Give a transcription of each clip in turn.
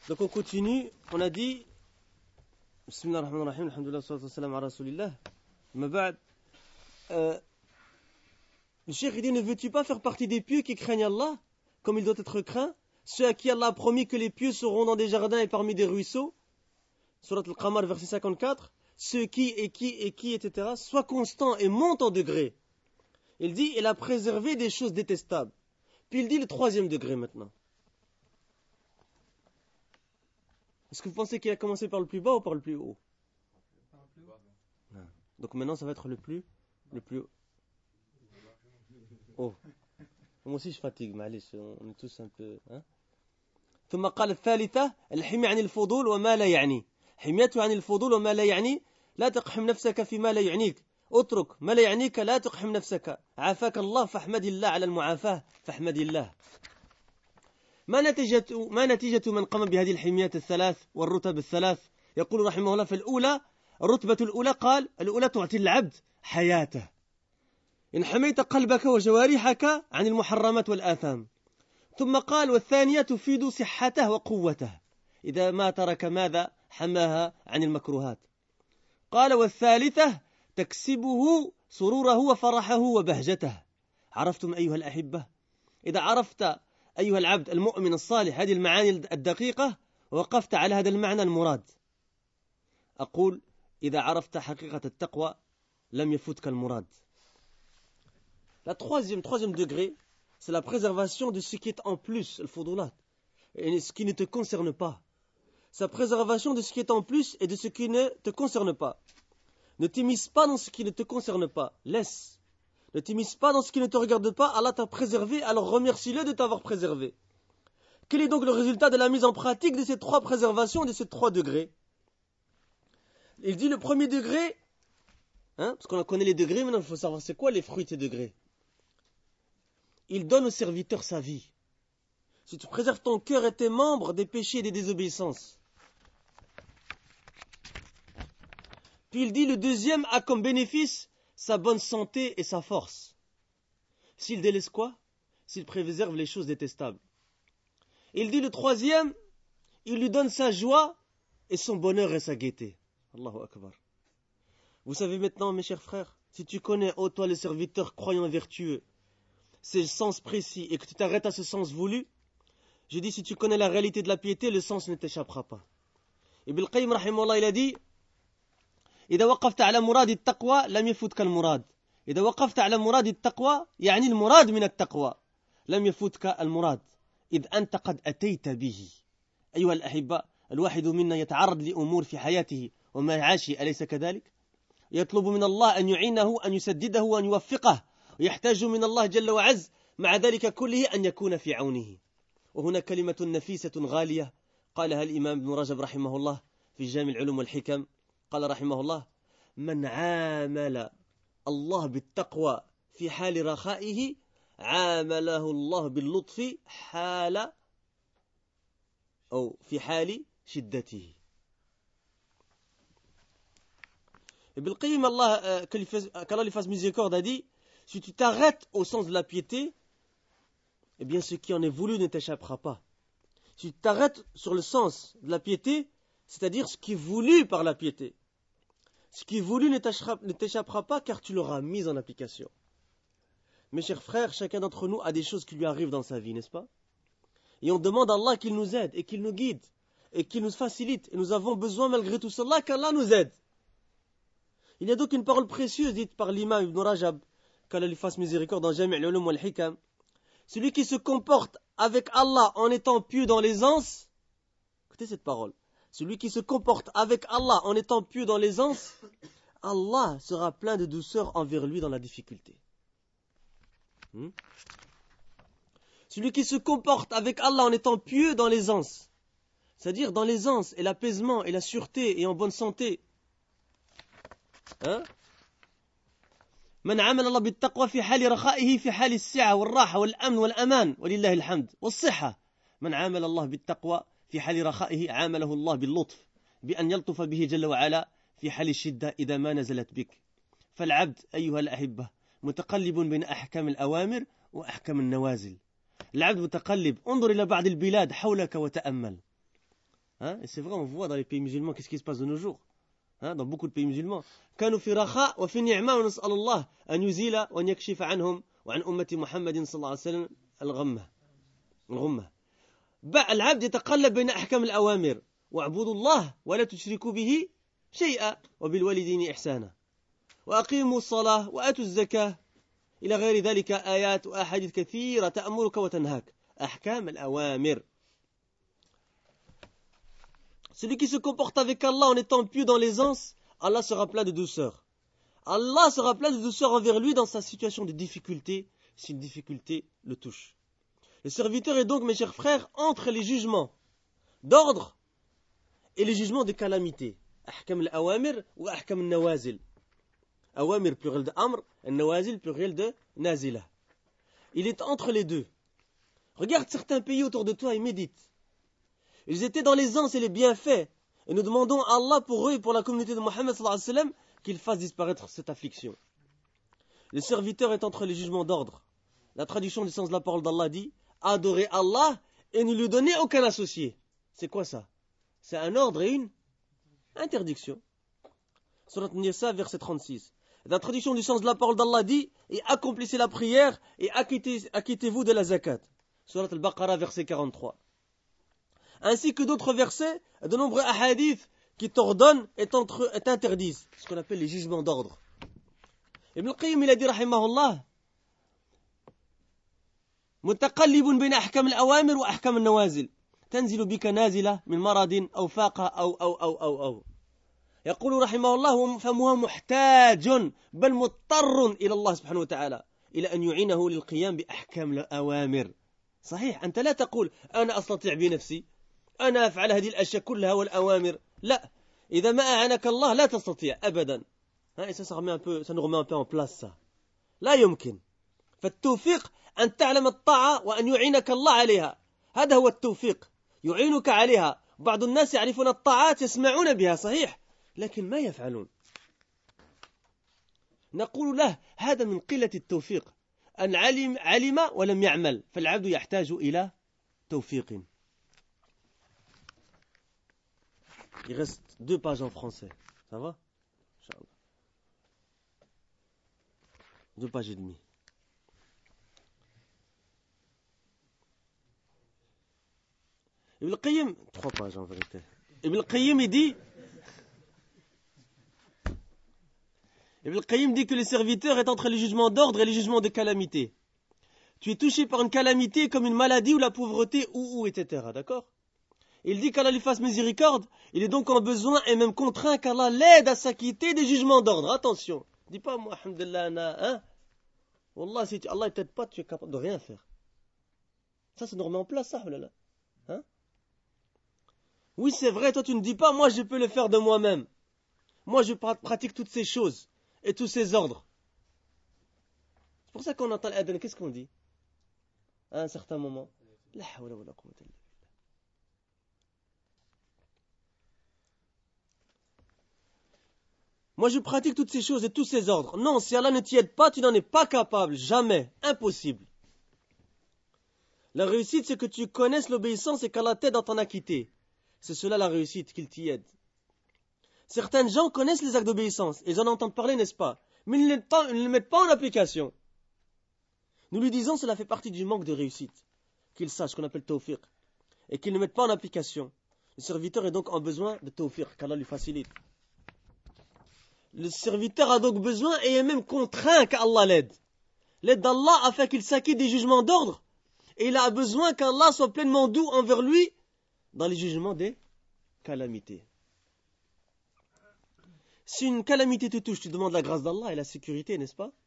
Donc on continue, on a dit Bismillah ar-Rahman ar-Rahim, alhamdulillah, salatu wassalam ala rasulillah. Mais ba'd, le cheikh dit, ne veux-tu pas faire partie des pieux qui craignent Allah, comme il doit être craint, ceux à qui Allah a promis que les pieux seront dans des jardins et parmi des ruisseaux, Surat al-Qamar, verset 54, ceux qui, etc., soient constants et montent en degré. Il dit, il a préservé des choses détestables. Puis il dit le troisième degré maintenant. Est-ce que vous pensez qu'il a commencé par le plus bas ou par le plus haut? Par le plus bas. Non. Donc maintenant ça va être le plus haut. Moi aussi je fatigue, معلش, on est tous un peu. ثم قال الثالثة الحمية عن الفضول وما لا يعني. حميته عن الفضول وما لا يعني لا تقحم نفسك فيما لا يعنيك. اترك ما لا يعنيك لا تقحم نفسك. عافاك الله فاحمد الله على المعافاة فاحمد الله. ما نتيجة من قام بهذه الحميات الثلاث والرتب الثلاث؟ يقول رحمه الله في الأولى الرتبة الأولى قال الأولى تعطي العبد حياته إن حميت قلبك وجوارحك عن المحرمات والآثام. ثم قال والثانية تفيد صحته وقوته إذا ما ترك ماذا حماها عن المكروهات. قال والثالثة تكسبه سروره وفرحه وبهجته. عرفتم أيها الأحبة؟ إذا عرفت أيها العبد المؤمن الصالح هذه المعاني الدقيقة وقفت على هذا المعنى المراد. أقول إذا عرفت حقيقة التقوى لم يفوتك المراد. La troisième degré, c'est la préservation de ce qui est en plus, le fudulat, et ce qui ne te concerne pas. Sa préservation de ce qui est en plus et de ce qui ne te concerne pas. Ne t'immisce pas dans ce qui ne te concerne pas. Laisse. Ne t'immisce pas dans ce qui ne te regarde pas. Allah t'a préservé, alors remercie-le de t'avoir préservé. Quel est donc le résultat de la mise en pratique de ces trois préservations, de ces trois degrés? Il dit le premier degré, parce qu'on connaît les degrés, maintenant il faut savoir c'est quoi les fruits de ces degrés. Il donne au serviteur sa vie. Si tu préserves ton cœur et tes membres des péchés et des désobéissances. Puis il dit le deuxième a comme bénéfice sa bonne santé et sa force. S'il délaisse quoi? S'il préserve les choses détestables. Il dit le troisième, il lui donne sa joie et son bonheur et sa gaieté. Allahu Akbar. Vous savez maintenant, mes chers frères, si tu connais, ô toi le serviteur croyant vertueux, c'est le sens précis et que tu t'arrêtes à ce sens voulu, je dis si tu connais la réalité de la piété, le sens ne t'échappera pas. Ibn al-Qayyim rahimahullah il a dit إذا وقفت على مراد التقوى لم يفوتك المراد. إذا وقفت على مراد التقوى يعني المراد من التقوى لم يفوتك المراد إذ أنت قد أتيت به. أيها الأحبة الواحد منا يتعرض لأمور في حياته ومعاشه أليس كذلك؟ يطلب من الله أن يعينه أن يسدده وأن يوفقه ويحتاج من الله جل وعز مع ذلك كله أن يكون في عونه. وهنا كلمة نفيسة غالية قالها الإمام ابن رجب رحمه الله في جامع العلوم والحكم. قال رحمه الله من عامل الله بالتقوى في حال رخائه عامله الله باللطف حال أو في حال شدته. Ibn al-Qayyim, qu'Allah lui fasse miséricorde, a dit si tu t'arrêtes au sens de la piété, eh bien ce qui en est voulu ne t'échappera pas. Si tu t'arrêtes sur le sens de la piété, c'est-à-dire ce qui est voulu par la piété, ce qui est voulu ne t'échappera pas car tu l'auras mis en application. Mes chers frères, chacun d'entre nous a des choses qui lui arrivent dans sa vie, n'est-ce pas? Et on demande à Allah qu'il nous aide et qu'il nous guide et qu'il nous facilite. Et nous avons besoin malgré tout cela qu'Allah nous aide. Il y a donc une parole précieuse dite par l'imam Ibn Rajab, qu'Allah lui fasse miséricorde dans Jami' al-Ulum wal-Hikam. Celui qui se comporte avec Allah en étant pieux dans l'aisance, écoutez cette parole, celui qui se comporte avec Allah en étant pieux dans l'aisance, Allah sera plein de douceur envers lui dans la difficulté. Celui qui se comporte avec Allah en étant pieux dans l'aisance, c'est-à-dire dans l'aisance et l'apaisement et la sûreté et en bonne santé. من عامل الله بالتقوى في حال رخائه في حال السعة والراحة والأمن والأمان ولله الحمد والصحة. من عامل الله بالتقوى في حال رخائه عامله الله باللطف بأن يلطف به جل وعلا في حال الشدة إذا ما نزلت بك. فالعبد أيها الأحبة متقلب بين أحكام الأوامر وأحكام النوازل. العبد متقلب. انظر إلى بعض البلاد حولك وتأمل. Hein? Et c'est vrai, on voit dans les pays musulmans qu'est-ce qui se passe de nos jours. Hein? Dans beaucoup de pays musulmans. كانوا في رخاء وفي نعمة ونسأل الله أن يزيل وأن يكشف عنهم وعن أمة محمد صلى الله عليه وسلم الغمة. العبد يتقلب بين أحكام الأوامر واعبدوا الله ولا تشركوا به شيئا وبالوالدين إحسانا وأقيموا الصلاة وآتوا الزكاة إلى غير ذلك آيات وأحاديث كثيرة تأمرك وتنهاك. أحكام الأوامر. Celui qui se comporte avec Allah en étant pieux dans l'aisance, Allah sera plein de douceur. Allah sera plein de douceur envers lui dans sa situation de difficulté, si une difficulté le touche. Le serviteur est donc, mes chers frères, entre les jugements d'ordre et les jugements de calamité. Ahkam al-awamir ou ahkam al-nawazil. Awamir pluriel de amr, al-nawazil pluriel de nazila. Il est entre les deux. Regarde certains pays autour de toi et médite. Ils étaient dans l'aisance et les bienfaits. Et nous demandons à Allah pour eux et pour la communauté de Mohammed sallallahu alayhi wa sallam qu'il fasse disparaître cette affliction. Le serviteur est entre les jugements d'ordre. La traduction du sens de la parole d'Allah dit « Adorez Allah et ne lui donnez aucun associé ». C'est quoi ça? C'est un ordre et une interdiction. Surat Nisa, verset 36. La traduction du sens de la parole d'Allah dit « Et accomplissez la prière et acquittez-vous de la zakat ». Surat Al-Baqarah, verset 43. Ainsi que d'autres versets, de nombreux hadiths qui t'ordonnent et t'interdisent, ce qu'on appelle les jugements d'ordre. Ibn al-Qayyim il a dit rahimahullah متقلب بين أحكام الأوامر وأحكام النوازل تنزل بك نازلة من مرض أو فاقة أو يقول رحمه الله فهو محتاج بل مضطر إلى الله سبحانه وتعالى إلى أن يعينه للقيام بأحكام الأوامر. صحيح أنت لا تقول أنا أستطيع بنفسي أنا أفعل هذه الأشياء كلها والأوامر. لا، إذا ما أعنك الله لا تستطيع أبدا. ça nous remet un peu en place ça. لا يمكن. فالتوفيق أن تعلم الطاعة وأن يعينك الله عليها. هذا هو التوفيق، يعينك عليها. بعض الناس يعرفون الطاعات يسمعون بها صحيح لكن ما يفعلون. نقول له هذا من قلة التوفيق، أن علم ولم يعمل، فالعبد يحتاج إلى توفيق. Il reste 2 pages en français. Ça va? Inch'Allah. 2 pages et demie. Ibn al-Qayyim, 3 pages en vérité. Ibn al-Qayyim il dit que le serviteur est entre les jugements d'ordre et les jugements de calamité. Tu es touché par une calamité comme une maladie ou la pauvreté etc. D'accord? Il dit qu'Allah lui fasse miséricorde, il est donc en besoin et même contraint qu'Allah l'aide à s'acquitter des jugements d'ordre. Attention, dis pas moi, alhamdulillah, hein? Wallah, si Allah ne t'aide pas, tu es capable de rien faire. Ça nous remet en place, ça, là. Hein? Oui, c'est vrai, toi tu ne dis pas, moi je peux le faire de moi-même. Moi je pratique toutes ces choses et tous ces ordres. C'est pour ça qu'on entend l'adhan, qu'est-ce qu'on dit? À un certain moment. La hawla wa la quwwata illa billah. Moi je pratique toutes ces choses et tous ces ordres. Non, si Allah ne t'y aide pas, tu n'en es pas capable. Jamais. Impossible. La réussite, c'est que tu connaisses l'obéissance et qu'Allah t'aide à t'en acquitter. C'est cela la réussite, qu'il t'y aide. Certains gens connaissent les actes d'obéissance. Ils en entendent parler, n'est-ce pas? Mais ils ne les mettent pas en application. Nous lui disons cela fait partie du manque de réussite. Qu'ils sachent ce qu'on appelle tawfiq. Et qu'ils ne mettent pas en application. Le serviteur est donc en besoin de tawfiq, qu'Allah lui facilite. Le serviteur a donc besoin et est même contraint qu'Allah l'aide. L'aide d'Allah afin qu'il s'acquitte des jugements d'ordre. Et il a besoin qu'Allah soit pleinement doux envers lui dans les jugements des calamités. Si une calamité te touche, tu demandes la grâce d'Allah et la sécurité, n'est-ce pas?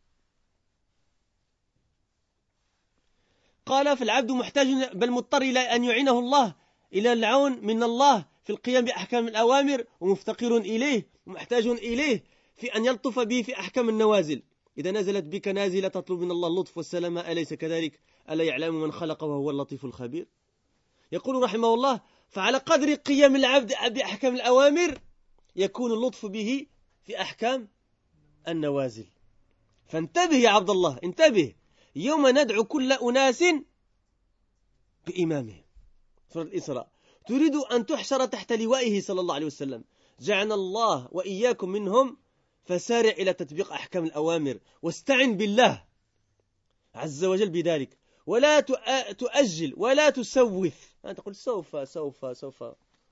قال فالعبد محتاج بل مضطر إلى أن يعينه الله إلى العون من الله في القيام بأحكام الأوامر ومفتقر إليه ومحتاج إليه في أن يلطف به في أحكام النوازل. إذا نزلت بك نازلة تطلب من الله اللطف والسلامة أليس كذلك؟ ألا يعلم من خلق وهو اللطيف الخبير. يقول رحمه الله فعلى قدر قيام العبد بأحكام الأوامر يكون اللطف به في أحكام النوازل. فانتبه يا عبد الله، انتبه. يوم ندعو كل أناس بإمامهم. سورة الإسراء. تريد أن تحشر تحت لوائه صلى الله عليه وسلم جعلنا الله وإياكم منهم فسارع إلى تطبيق أحكام الأوامر واستعن بالله عز وجل بذلك ولا تؤجل ولا تسوف. تقول سوف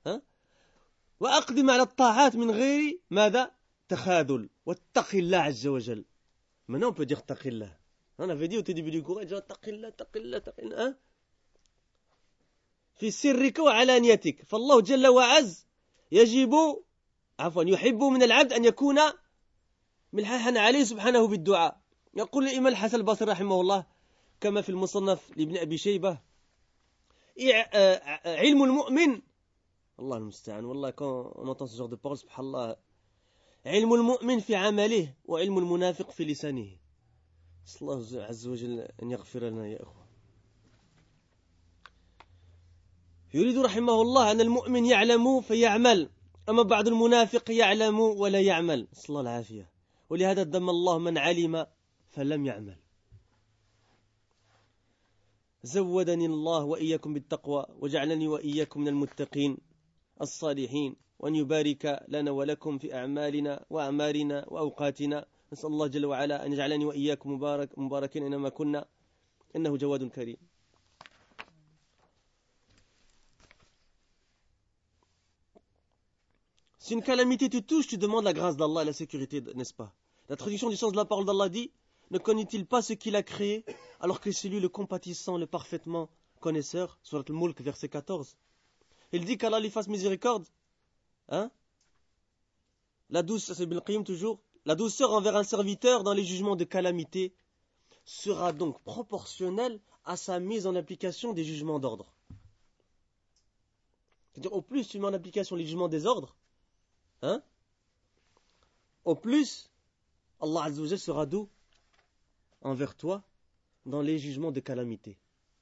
وأقدم على الطاعات من غير ماذا؟ تخاذل. واتق الله عز وجل. Maintenant on peut dire taqillah. On avait dit au début du cours taqillah. في سرك وعلانيتك. فالله جل وعز يحب من العبد أن يكون ملححا عليه سبحانه بالدعاء. يقول الإمام الحسن البصري رحمه الله كما في المصنف لابن أبي شيبة علم المؤمن الله المستعان والله quand on entend ce genre de parole سبحان الله علم المؤمن في عمله وعلم المنافق في لسانه. نسأل الله عز وجل أن يغفر لنا يا أخوة. يريد رحمه الله أن المؤمن يعلم فيعمل أما بعض المنافق يعلم ولا يعمل. نسأل الله العافية. ولهذا ذم الله من علم فلم يعمل. زودني الله وإياكم بالتقوى وجعلني وإياكم من المتقين الصالحين وأن يبارك لنا ولكم في أعمالنا وأعمارنا وأوقاتنا. نسأل الله جل وعلا أن يجعلني وإياكم مباركين إنما كنا إنه جواد كريم. Si une calamité te touche, tu demandes la grâce d'Allah et la sécurité, n'est-ce pas? La traduction du sens de la parole d'Allah dit: ne connaît-il pas ce qu'il a créé, alors que c'est lui le compatissant, le parfaitement connaisseur? Surat al-Mulk, verset 14. Il dit qu'Allah lui fasse miséricorde. La douceur, c'est Ibn al-Qayyim toujours. La douceur envers un serviteur dans les jugements de calamité sera donc proportionnelle à sa mise en application des jugements d'ordre. C'est-à-dire, au plus tu mets en application les jugements des ordres, au plus Allah Azza wa Jalla sera doux envers toi dans les jugements de calamité.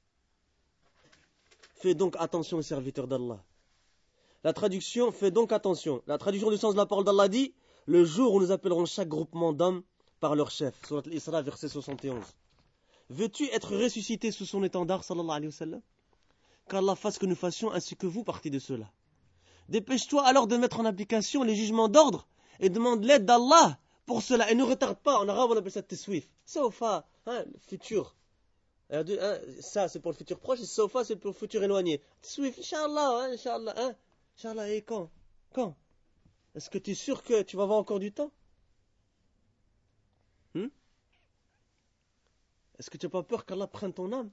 Fais donc attention aux serviteurs d'Allah. La traduction, fais donc attention. La traduction du sens de la parole d'Allah dit: le jour où nous appellerons chaque groupement d'hommes par leur chef. Surat al-Isra, verset 71. Veux-tu être ressuscité sous son étendard, sallallahu alayhi wa sallam? Qu'Allah fasse que nous fassions ainsi que vous partie de cela. Dépêche-toi alors de mettre en application les jugements d'ordre et demande l'aide d'Allah pour cela. Et ne retarde pas. En arabe, on appelle ça teswif. Sofa, le futur. Ça, c'est pour le futur proche, et sofa, c'est pour le futur éloigné. Teswif, Inch'Allah, Inch'Allah. Inch'Allah, et quand? Est-ce que tu es sûr que tu vas avoir encore du temps? Est-ce que tu n'as pas peur qu'Allah prenne ton âme?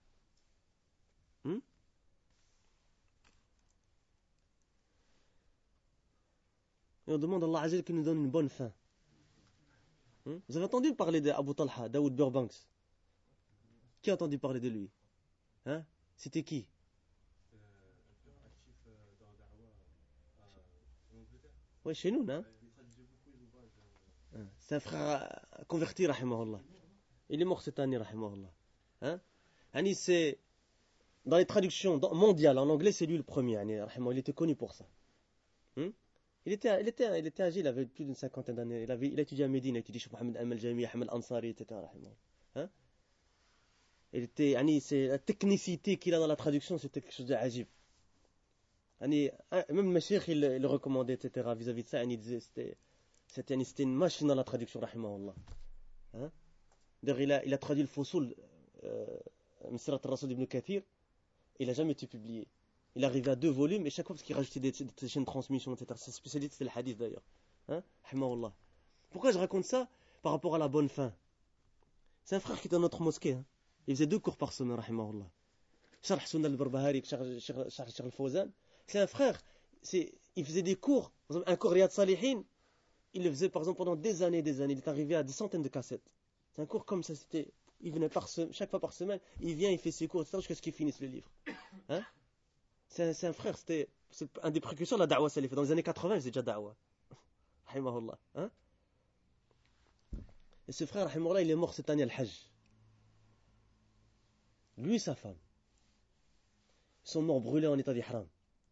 Et on demande à Allah Azza qu'il nous donne une bonne fin. Vous avez entendu parler d'Abu Talha, Daoud Burbanks? Qui a entendu parler de lui? C'était qui? Oui, chez nous, non? C'est un frère converti, rahimahullah. Il est mort cette année, rahimahullah. C'est dans les traductions mondiales, en anglais, c'est lui le premier. Il était connu pour ça. Il était âgé, il avait plus d'une cinquantaine d'années. Il a étudié à Médine, il a étudié chez Mohamed Amal Jami, Ahmed Ansari, etc. C'est la technicité qu'il a dans la traduction, c'était quelque chose d'ajib. Même le Mashiach, il le recommandait, etc. Vis-à-vis de ça, il disait c'était une machine dans la traduction, rahimahullah. D'ailleurs, il a traduit le Fusul, Misirat al-Rasul ibn Kathir, il n'a jamais été publié. Il arrivait à 2 volumes, et chaque fois, parce qu'il rajoutait des chaînes de transmission, etc. C'est spécialiste, c'est le hadith d'ailleurs. Rahimahullah. Pourquoi je raconte ça? Par rapport à la bonne fin. C'est un frère qui est dans notre mosquée. Il faisait 2 cours par semaine, rahimahullah. Sharh Sunnah al-Barbahari, Sharh al-Fawzan. C'est un frère, il faisait des cours, un cours Riyad Salihin, il le faisait par exemple pendant des années, il est arrivé à des centaines de cassettes. C'est un cours comme ça, il venait chaque fois par semaine, il vient, il fait ses cours, etc., jusqu'à ce qu'il finisse le livre. C'est un frère, c'est un des précurseurs de la da'wah salif. Dans les années 80, il faisait déjà da'wah. Rahimahullah. Et ce frère, rahimahullah, il est mort cette année à Al-Hajj. Lui et sa femme. Ils sont morts brûlés en état d'ihram.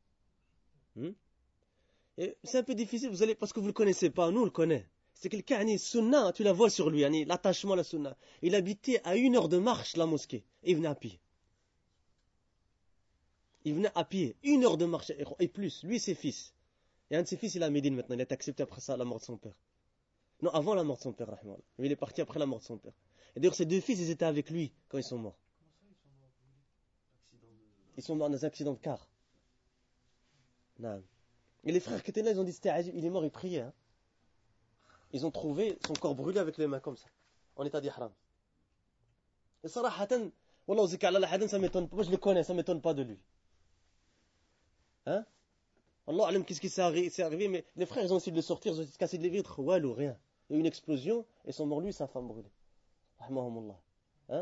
Et c'est un peu difficile, parce que vous ne le connaissez pas, nous on le connaît. C'est quelqu'un, sunna, tu la vois sur lui, l'attachement à la sunna. Il habitait à 1 heure de marche la mosquée, et il venait à pied. Il venait à pied, 1 heure de marche et plus, lui et ses fils. Et un de ses fils, il est à Médine maintenant, il a été accepté après ça, la mort de son père. Non, avant la mort de son père, rahimahullah. Mais il est parti après la mort de son père. Et d'ailleurs, ses 2 fils, ils étaient avec lui quand ils sont morts. Ils sont morts dans un accident de car. Non. Et les frères qui étaient là, ils ont dit c'était Ajib, il est mort, il priait. Hein. Ils ont trouvé son corps brûlé avec les mains comme ça, en état d'ihram. Et sarahatan, wallah zika ala la ça m'étonne pas, moi je le connais, ça m'étonne pas de lui. Hein? Allah alam qu'est-ce qui s'est arrivé, mais les frères ils ont essayé de le sortir, ils ont essayé de casser des vitres, ouais ou rien. Il y a eu une explosion, et ils sont morts lui et sa femme brûlée. Rahmahumullah. Hein?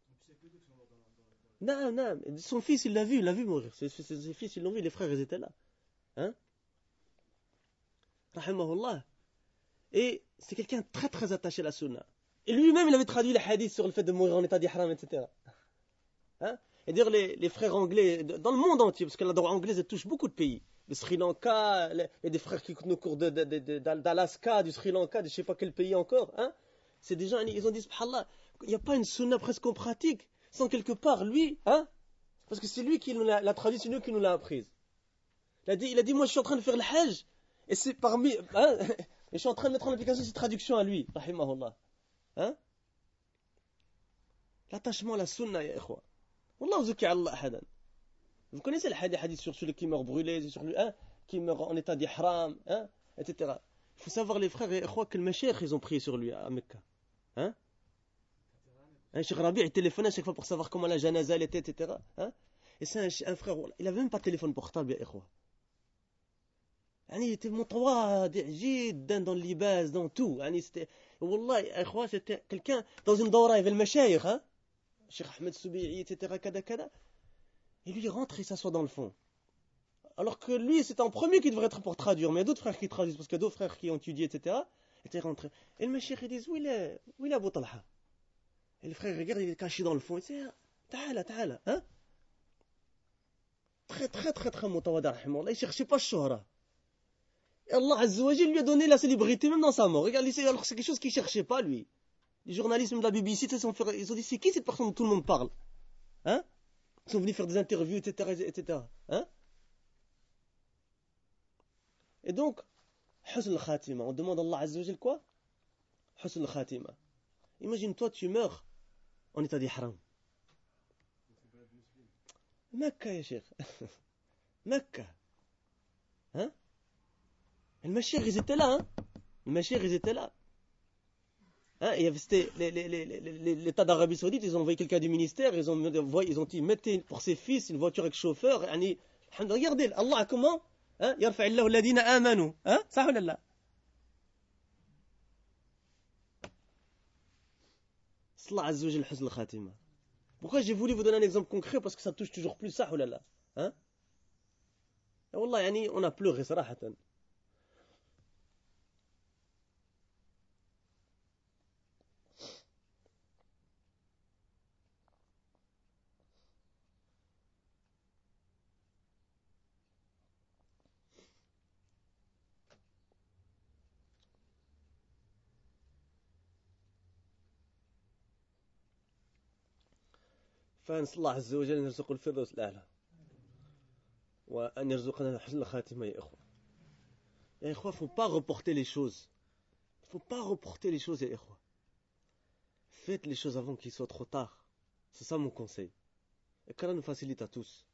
Non, non, son fils il l'a vu mourir, ses fils ils l'ont vu, les frères ils étaient là. Hein? Rahimahullah. Et c'est quelqu'un de très très attaché à la sunna. Et lui-même, il avait traduit les hadiths sur le fait de mourir en état d'ihram, etc. Hein? Et dire les frères anglais, dans le monde entier, parce que la droite anglaise, elle touche beaucoup de pays. Le Sri Lanka, il y a des frères qui nous courent d'Alaska, du Sri Lanka, de je ne sais pas quel pays encore. Hein? C'est des gens, ils ont dit, subhanallah, il n'y a pas une sunna presque qu'on pratique, sans quelque part, lui, hein? Parce que c'est lui qui nous l'a traduit, c'est lui qui nous l'a apprise. Il a dit, moi je suis en train de faire le hajj, et c'est parmi... Hein? Et je suis en train de mettre en application cette traduction à lui, rahimahullah. Hein? L'attachement à la sunna, ya ikhwa. Wallahu zuki Allah ahadan. Vous connaissez le hadith sur celui qui meurt brûlé, sur lui, hein? Qui meurt en état d'ihram, hein? Etc. Il faut savoir, les frères et ikhwa, que le mashaykh, ils ont prié sur lui à Mecca. Hein? Cheikh Rabi', il téléphonait à chaque fois pour savoir comment la janaza était, etc. Hein? Et c'est un frère, il n'avait même pas de téléphone portable, ya ikhwa. Il était متواضع جدا dans le libas, dans tout. C'était, والله, c'était quelqu'un dans une daura, il y avait le mashayikh, hein? Cheikh Ahmed Soubi'i, etc. Kada. Et lui, il rentre et s'assoit dans le fond. Alors que lui, c'est en premier qui devrait être pour traduire. Mais il y a d'autres frères qui traduisent, parce qu'il y a d'autres frères qui ont étudié, etc. Et il rentre. Et le mashayikh, il dit, où il est Abu Talha? Et le frère regarde, il est caché dans le fond. Il dit, ta'ala, hein? Très, très, très, très mutawada, rahimahullah. Il ne cherchait pas le shuhra. Et Allah Azza wa Jalla lui a donné la célébrité même dans sa mort. Regarde, alors que c'est quelque chose qu'il ne cherchait pas, lui. Les journalistes même de la BBC, ils ont dit, c'est qui cette personne dont tout le monde parle? Hein? Ils sont venus faire des interviews, etc. Hein? Et donc, husn al-khatima. On demande à Allah Azza wa Jalla quoi? Husn al-khatima. Imagine, toi, tu meurs en état d'ihram. Mecca, ya cheikh. Mecca. Hein? Et le mashayikh, ils étaient là, hein? Le mashayikh, ils étaient là. Hein? Et c'était l'État d'Arabie Saoudite, ils ont envoyé quelqu'un du ministère, ils ont dit, mettez pour ses fils une voiture avec chauffeur. Regardez, Allah, comment? Hein? Yarfa illahu alladhina amanu. Hein? Ça ou là? Sallallahu Azza wa Jalla husn al-khatima. Pourquoi j'ai voulu vous donner un exemple concret? Parce que ça touche toujours plus ça ou là? Hein? Et wallah, on a pleuré, sarahatan. فنسأل الله عز وجل أن يرزق الفردوس الأعلى وأن يرزقنا حسن الخاتمة يا إخوة. يا إخوة, il ne faut pas reporter les choses. Il ne faut pas reporter les choses, يا إخوة. Faites les choses avant qu'il soit trop tard. C'est ça mon conseil. Et qu'Allah nous facilite à tous.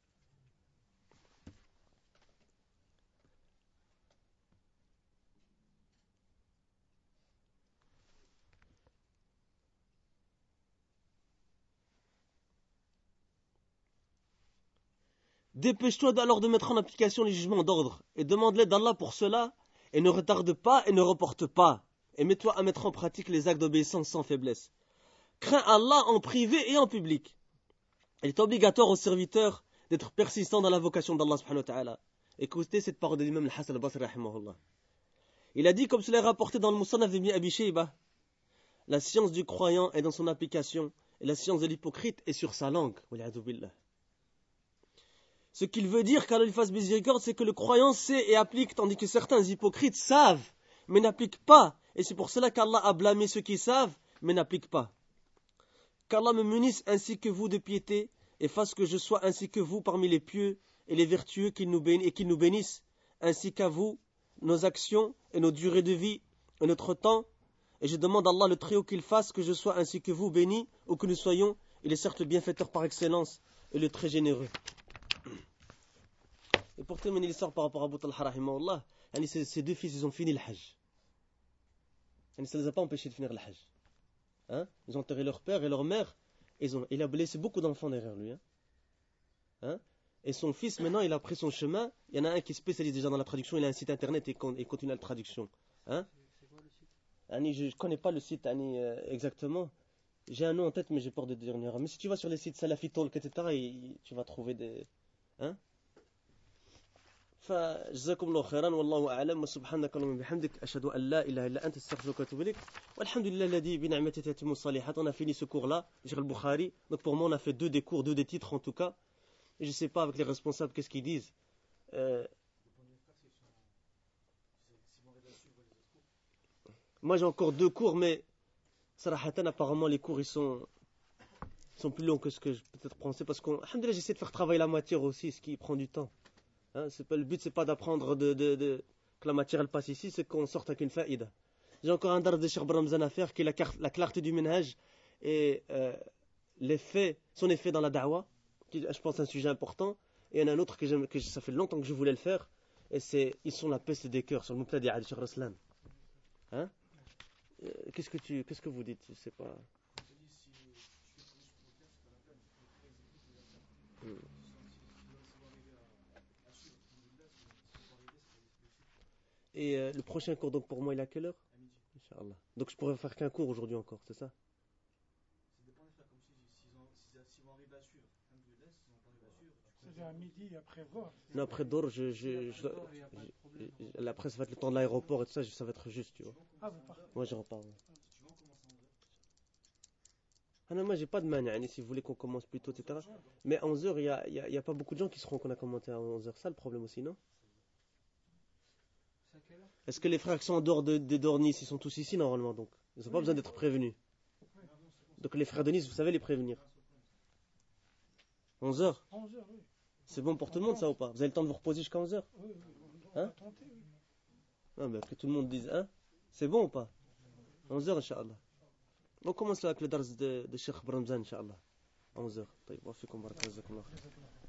Dépêche-toi alors de mettre en application les jugements d'ordre et demande l'aide d'Allah pour cela et ne retarde pas et ne reporte pas et mets-toi à mettre en pratique les actes d'obéissance sans faiblesse. Crains Allah en privé et en public. Il est obligatoire aux serviteurs d'être persistants dans la vocation d'Allah subhanahu wa ta'ala. Écoutez cette parole de l'imam al-Hassan al-Basri rahimahullah. Il a dit, comme cela est rapporté dans le Musannaf ibn Abi Shayba, la science du croyant est dans son application et la science de l'hypocrite est sur sa langue. Wal'iyadhu billah. Ce qu'il veut dire qu'Allah lui fasse miséricorde, c'est que le croyant sait et applique, tandis que certains hypocrites savent, mais n'appliquent pas. Et c'est pour cela qu'Allah a blâmé ceux qui savent, mais n'appliquent pas. Qu'Allah me munisse ainsi que vous de piété, et fasse que je sois ainsi que vous parmi les pieux et les vertueux qu'il nous bénisse, et qu'il nous bénisse, ainsi qu'à vous, nos actions et nos durées de vie et notre temps. Et je demande à Allah le Très-Haut qu'il fasse que je sois ainsi que vous béni, ou que nous soyons. Il est certes le bienfaiteur par excellence et le très généreux. Et pour terminer l'histoire par rapport à Abu Talha rahimahullah, ces deux fils, ils ont fini le Hajj. Ça ne les a pas empêchés de finir le Hajj. Hein? Ils ont enterré leur père et leur mère. Il a blessé beaucoup d'enfants derrière lui. Hein? Et son fils, maintenant, il a pris son chemin. Il y en a un qui est spécialisé déjà dans la traduction. Il a un site internet et continue la traduction. Hein? C'est quoi le site? Je ne connais pas le site exactement. J'ai un nom en tête, mais j'ai peur de dire une erreur. Mais si tu vas sur les sites Salafi Talk, etc., tu vas trouver des... Hein? فجزاكم الله خيرا والله أعلم وسبحانك اللهم وبحمدك أشهد أن لا إله إلا أنت أستغفرك وأتوب إليك والحمد لله الذي بنعمته تتم الصالحات. On a fini ce cours-là, Cheikh al-Bukhari. Donc pour moi, on a fait deux des cours, deux des titres en tout cas. Et je ne sais pas avec les responsables qu'est-ce qu'ils disent. Moi j'ai encore deux cours, mais Sarahatan, apparemment les cours ils sont plus longs que ce que je peut-être pensais, parce que j'essaie de faire travailler la matière aussi, ce qui prend du temps. Hein, le but c'est pas d'apprendre que la matière elle passe ici, c'est qu'on sorte avec une faïda. J'ai encore un dars de Cheikh Bramzan à faire qui est la clarté du minhaj et son effet dans la da'wa, qui je pense est un sujet important. Et il y en a un autre que ça fait longtemps que je voulais le faire, et c'est Ils sont la peste des cœurs, sur le Mubtadi'a de Cheikh Raslan. Hein? Qu'est-ce que vous dites? Je sais pas. Et le prochain cours, donc pour moi, il est à quelle heure? À midi. Inch'Allah. Donc je pourrais faire qu'un cours aujourd'hui encore, c'est ça? Ça dépend des frères, comme s'ils vont arriver à suivre. Alhamdoulilah, s'ils n'ont pas arrivé à suivre. C'est à midi après voir. Non, après Dor, la presse va être le temps de l'aéroport et tout ça, ça va être juste, tu vois. Ah, vous partez. Moi, je repars. Ouais. Si tu veux, on commence à 11h. Ah non, moi, j'ai pas de mania, si vous voulez qu'on commence plus tôt, etc. Mais à 11h, il y a pas beaucoup de gens qui seront qu'on a commenté à 11h. Ça, le problème aussi, non? C'est à quelle heure? Est-ce que les frères qui sont en dehors de Nice, ils sont tous ici normalement donc? Ils n'ont pas besoin d'être prévenus. Donc les frères de Nice, vous savez les prévenir. 11h? 11h, oui. C'est bon pour tout le monde ça ou pas? Vous avez le temps de vous reposer jusqu'à 11h? Oui, on Hein? va tenter, oui. Ah, ben, que tout le monde dise hein? C'est bon ou pas? 11h, Inch'Allah. On commence là avec le dars de Cheikh Bramzan, Inch'Allah. 11h. طيب وفيكم بارك الله.